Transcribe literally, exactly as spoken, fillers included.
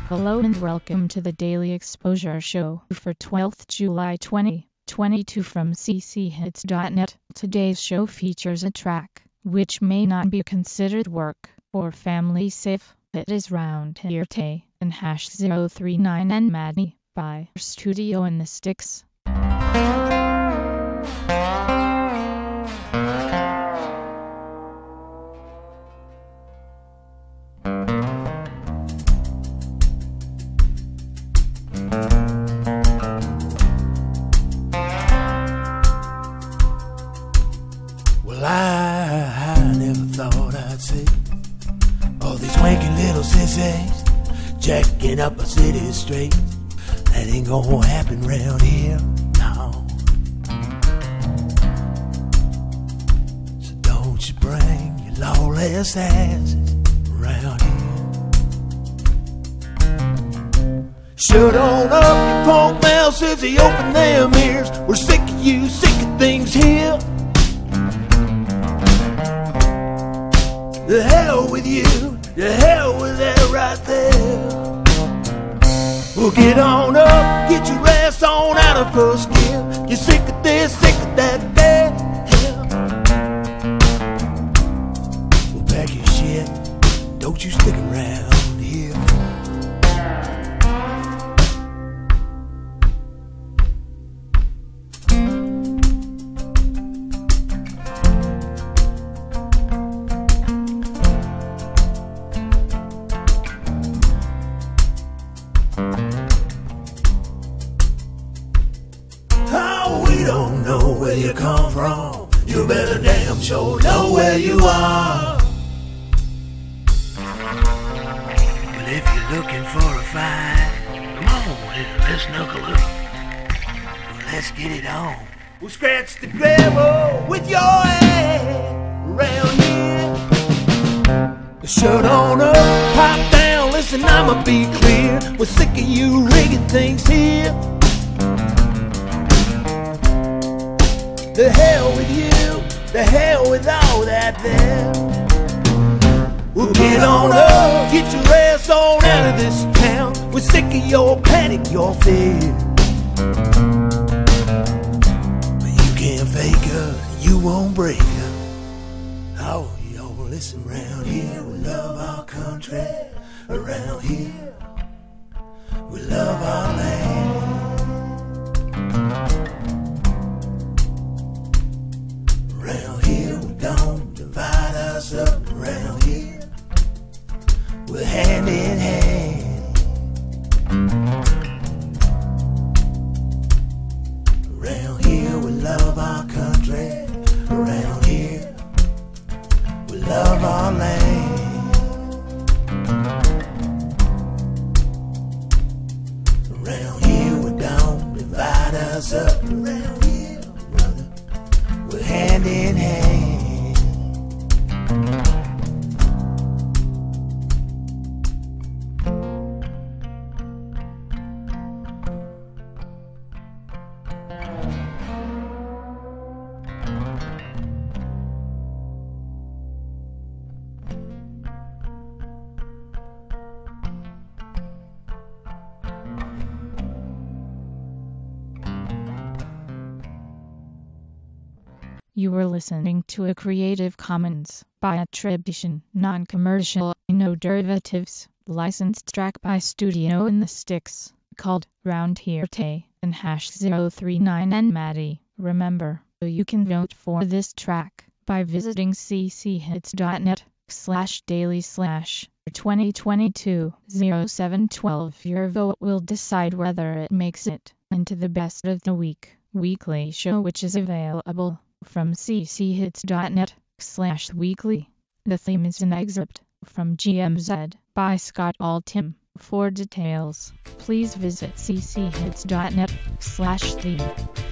Hello and welcome to the Daily Exposure Show for twelfth of July twenty twenty-two from c c hits dot net. Today's show features a track which may not be considered work or family safe. It is Round Here Tay and Hash zero three nine and Maddie by Studio in the Sticks. Well, I, I never thought I'd see all these wanky little sissies jacking up a city street. That ain't gonna happen round here, no. So don't you bring your lawless asses around here. Shut on up, you punk mouth, says he opened them ears. We're sick of you, sick of things here. The hell with you, the hell with that right there. Well, get on up, get your ass on out of first gear. You're sick of this, sick of that, that hell. Well, pack your shit, don't you stick around here. Don't know where you come from, you better damn sure know where you are. But if you're looking for a fight, come on, let's knuckle up. Well, let's get it on. We'll scratch the gravel with your ass around here. Shut on up, pop down, listen, I'ma be clear. We're sick of you rigging things here. The hell with you, the hell with all that there. Well, get on up, get your ass on out of this town. We're sick of your panic, your fear. But you can't fake her, you won't break her. Oh, yo, listen, round here, we love our country. Around here, we love our land. Around here, we don't divide us up. Around here, we're hand in hand. Around here, we love our country. Around here, we love our land. Around here, we don't divide us up. Around here, brother, we're hand in hand. You were listening to a Creative Commons by attribution, non-commercial, no derivatives, licensed track by Studio in the Sticks, called Round Here Tay and Hash zero three nine and Maddie. Remember, you can vote for this track by visiting c c hits dot net slash daily slash twenty twenty-two oh seven twelve. Your vote will decide whether it makes it into the Best of the Week weekly show, which is available from c c hits dot net slash weekly. The theme is an excerpt from G M Z by Scott Altham. For details, please visit c c hits dot net slash theme.